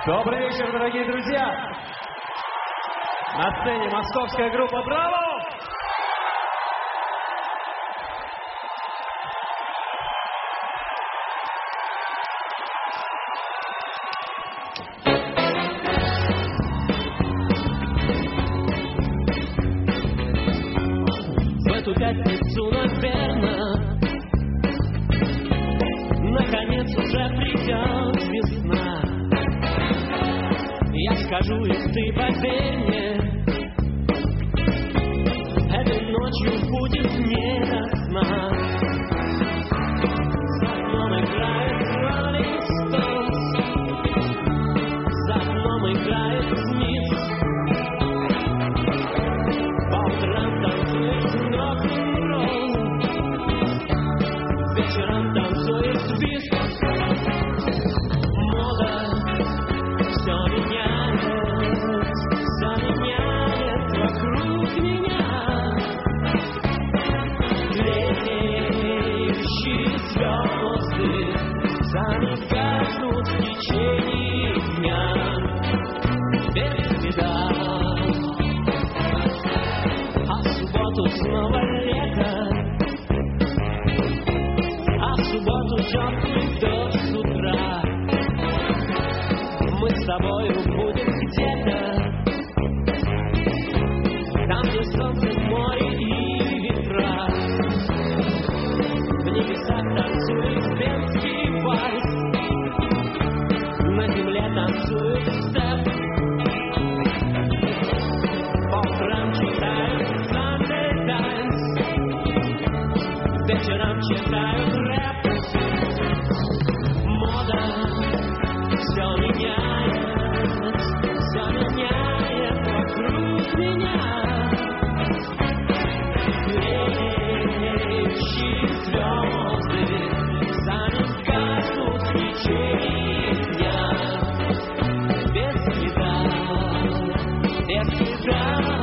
Добрый вечер, дорогие друзья! На сцене московская группа «Браво!». В эту пятницу, наверное, наконец уже придет весна. Я скажу, и ты поверь мне, этой ночью будет не до сна. За окном играет Rolling Stones, за окном играет Смит. По утрам танцует рок-н-ролл, вечером танцует твист. Мода все меняет вокруг меня. Тлеющие звезды сами гаснут в течение дня. Без следа. А в субботу снова лето, а в субботу теплый дождь с утра. Мы с тобою будем где-то там, где солнце, море и ветра. В небесах танцует венский вальс, на земле танцует степ. По утрам читают Sunday Times, вечером читают рэп. Мода все меняет вокруг меня. Тлеющие звезды сами гаснут в течение дня. Без следа, без следа.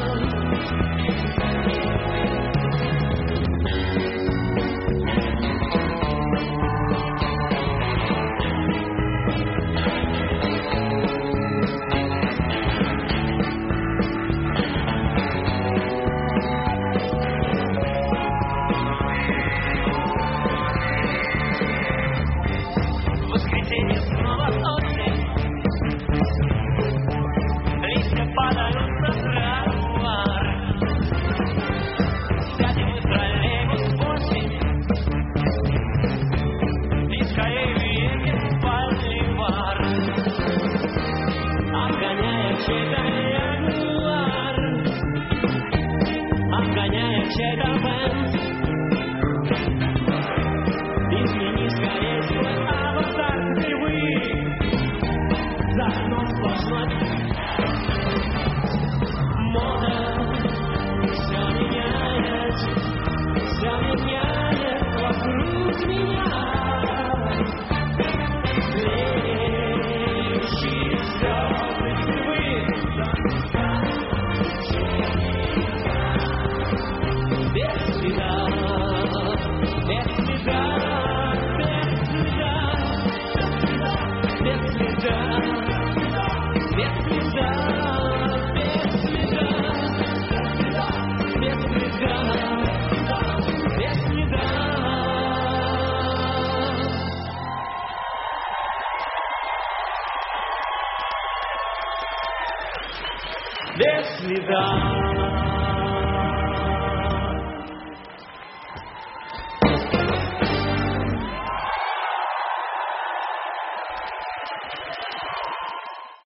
Воскресенье снова осень, листья падают на тротуар. Сядем в троллейбус осень и скорее едем в Боливар, обгоняя чей-то ягуар, обгоняя чей-то бенз. Измени скорее свой аватар, кривый, за окном сплошной. Мода все меняет вокруг меня. Тлеющие звезды кривые, без следа, без следа. Без следа.